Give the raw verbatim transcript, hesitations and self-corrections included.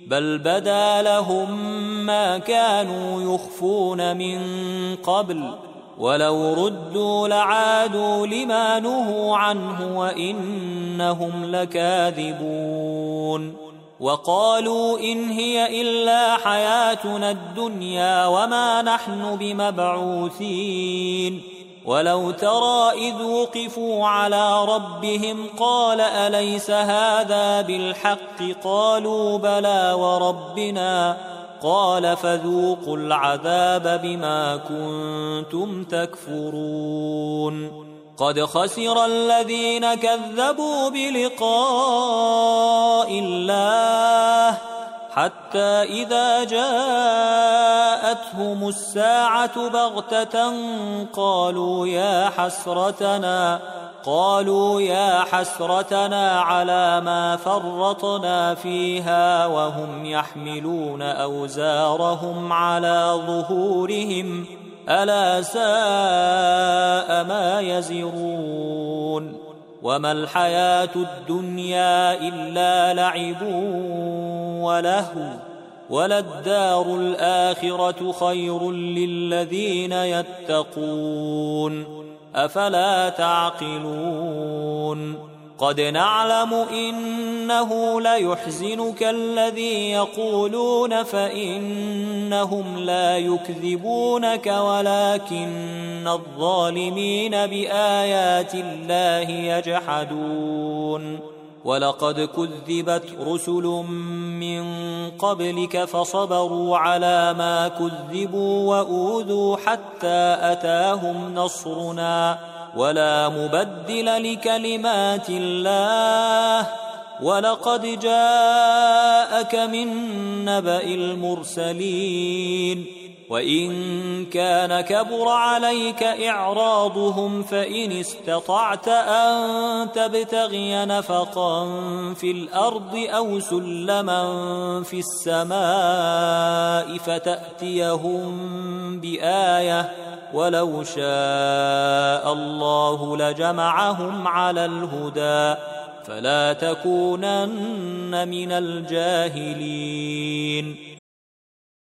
بل بدا لهم ما كانوا يخفون من قبل ولو ردوا لعادوا لما نهوا عنه وإنهم لكاذبون وقالوا إن هي إلا حياتنا الدنيا وما نحن بمبعوثين ولو ترى إذ وقفوا على ربهم قال أليس هذا بالحق قالوا بلى وربنا قال فذوقوا العذاب بما كنتم تكفرون قد خسر الذين كذبوا بلقاء الله حتى إذا جاءتهم الساعة بغتة قالوا يا حسرتنا قالوا يا حسرتنا على ما فرطنا فيها وهم يحملون أوزارهم على ظهورهم ألا ساء ما يزرون وما الحياة الدنيا إلا لعب ولهو وللدار الآخرة خير للذين يتقون أفلا تعقلون قد نعلم إنه ليحزنك الذي يقولون فإنهم لا يكذبونك ولكن الظالمين بآيات الله يجحدون ولقد كذبت رسل من قبلك فصبروا على ما كذبوا وأوذوا حتى أتاهم نصرنا ولا مبدل لكلمات الله ولقد جاءك من نبأ المرسلين وإن كان كبر عليك إعراضهم فإن استطعت أن تبتغي نفقا في الأرض أو سلما في السماء فتأتيهم بآية ولو شاء الله لجمعهم على الهدى فلا تكونن من الجاهلين